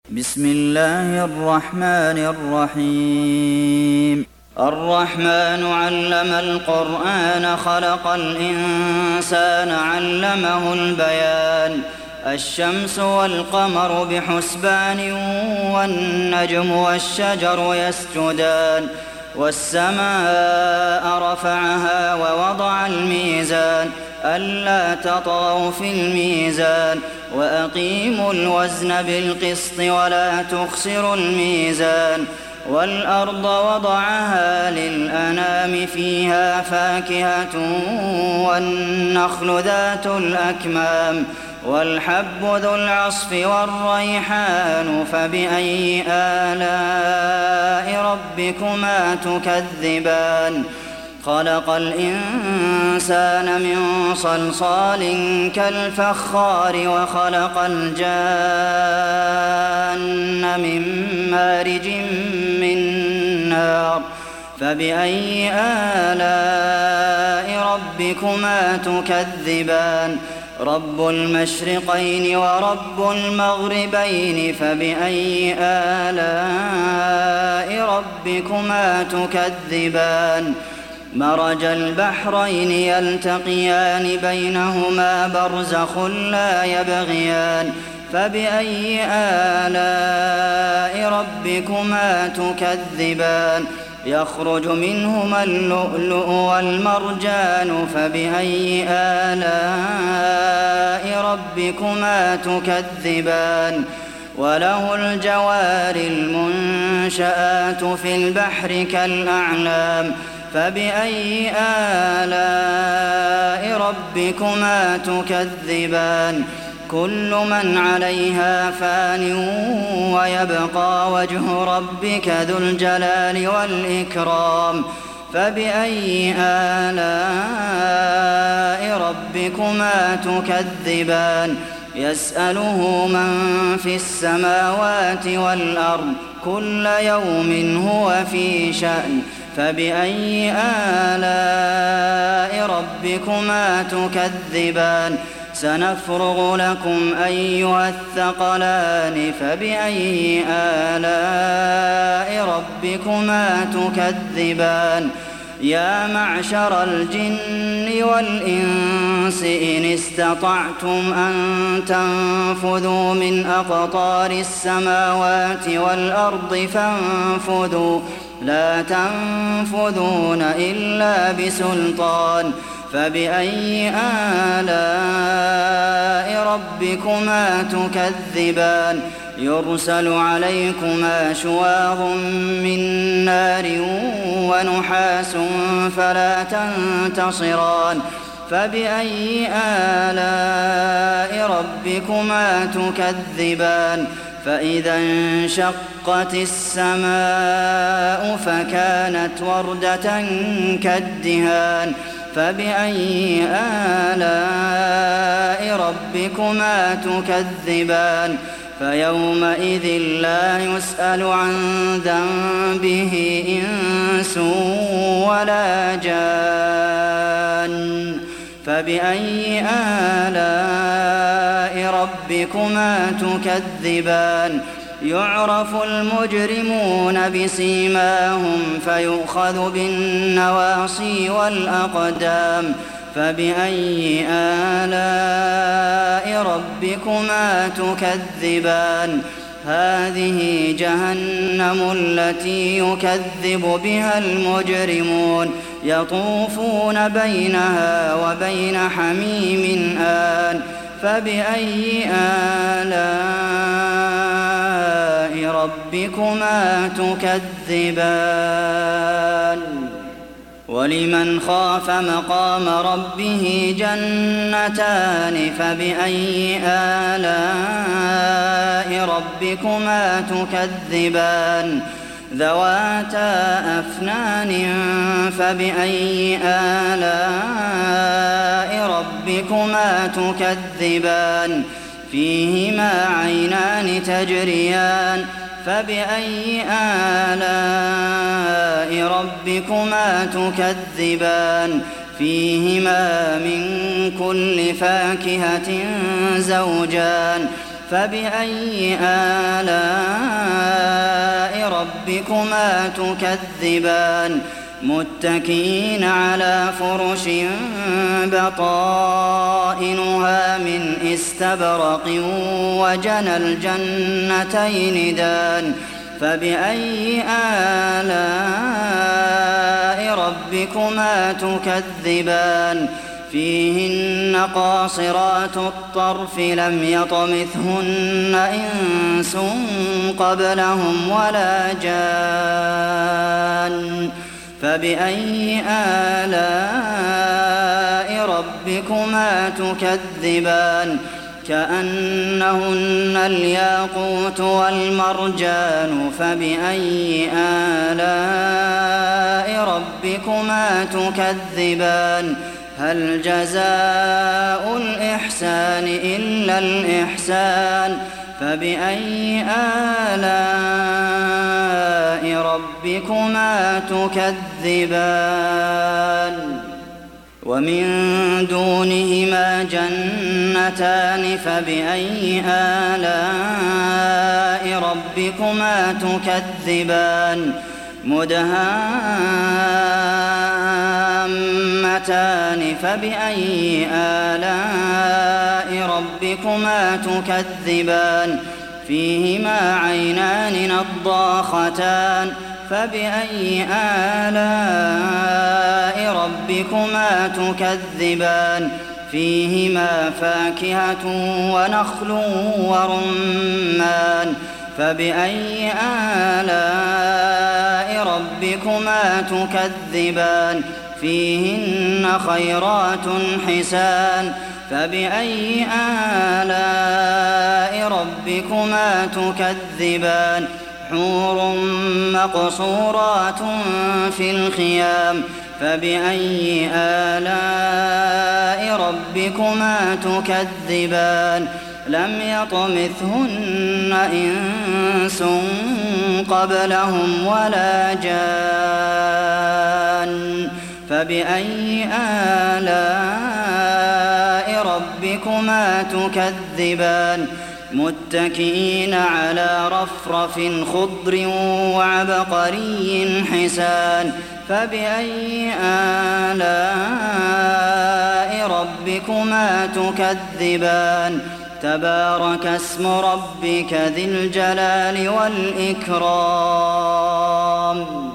بسم الله الرحمن الرحيم الرحمن علم القرآن خلق الإنسان علمه البيان الشمس والقمر بحسبان والنجم والشجر يسجدان والسماء رفعها ووضع الميزان ألا تطغوا في الميزان وأقيموا الوزن بالقسط ولا تخسروا الميزان والأرض وضعها للأنام فيها فاكهة والنخل ذات الأكمام والحب ذو العصف والريحان فبأي آلاء ربكما تكذبان خلق الإنسان من صلصال كالفخار وخلق الجان من مارج من نار فبأي آلاء ربكما تكذبان رب المشرقين ورب المغربين فبأي آلاء ربكما تكذبان مرج البحرين يلتقيان بينهما برزخ لا يبغيان فبأي آلاء ربكما تكذبان يخرج منهما اللؤلؤ والمرجان فبأي آلاء ربكما تكذبان وله الجوار المنشآت في البحر كالأعلام فبأي آلاء ربكما تكذبان كل من عليها فان ويبقى وجه ربك ذو الجلال والإكرام فبأي آلاء ربكما تكذبان يسأله من في السماوات والأرض كل يوم هو في شأن فبأي آلاء ربكما تكذبان سنفرغ لكم أيها الثقلان فبأي آلاء ربكما تكذبان يا معشر الجن والإنس إن استطعتم أن تنفذوا من أقطار السماوات والأرض فانفذوا لا تنفذون إلا بسلطان فبأي آلاء ربكما تكذبان يرسل عليكما شواظ من نار ونحاس فلا تنتصران فبأي آلاء ربكما تكذبان فإذا انشقت السماء فكانت وردة كالدهان فبأي آلاء ربكما تكذبان فيومئذ لا يسأل عن ذنبه إنس ولا جان فبأي آلاء ربكما تكذبان يعرف المجرمون بسيماهم فيؤخذ بالنواصي والأقدام فبأي آلاء ربكما تكذبان هذه جهنم التي يكذب بها المجرمون يطوفون بينها وبين حميم آن فبأي آلاء ربكما تكذبان ولمن خاف مقام ربه جنتان فبأي آلاء ربكما تكذبان ذواتا أفنان فبأي آلاء ربكما تكذبان فيهما عينان تجريان فبأي آلاء ربكما تكذبان فيهما من كل فاكهة زوجان فبأي آلاء ربكما تكذبان متكئين على فرش بطائنها من استبرق وجنى الجنتين دان فبأي آلاء ربكما تكذبان فيهن قاصرات الطرف لم يطمثهن إنس قبلهم ولا جان فبأي آلاء ربكما تكذبان كأنهن الياقوت والمرجان فبأي آلاء ربكما تكذبان هل جزاء الإحسان إلا الإحسان فبأي آلاء ربكما تكذبان ومن دونهما جنتان فبأي آلاء ربكما تكذبان مدهامتان فبأي آلاء ربكما تكذبان فيهما عينان نضاختان فبأي آلاء ربكما تكذبان فيهما فاكهة ونخل ورمان فبأي آلاء ربكما تكذبان فيهن خيرات حسان فبأي آلاء ربكما تكذبان حور مقصورات في الخيام فبأي آلاء ربكما تكذبان لم يطمثهن إنس قبلهم ولا جان فبأي آلاء ربكما تكذبان متكئين على رفرف خضر وعبقري حسان فبأي آلاء ربكما تكذبان تبارك اسم ربك ذي الجلال والإكرام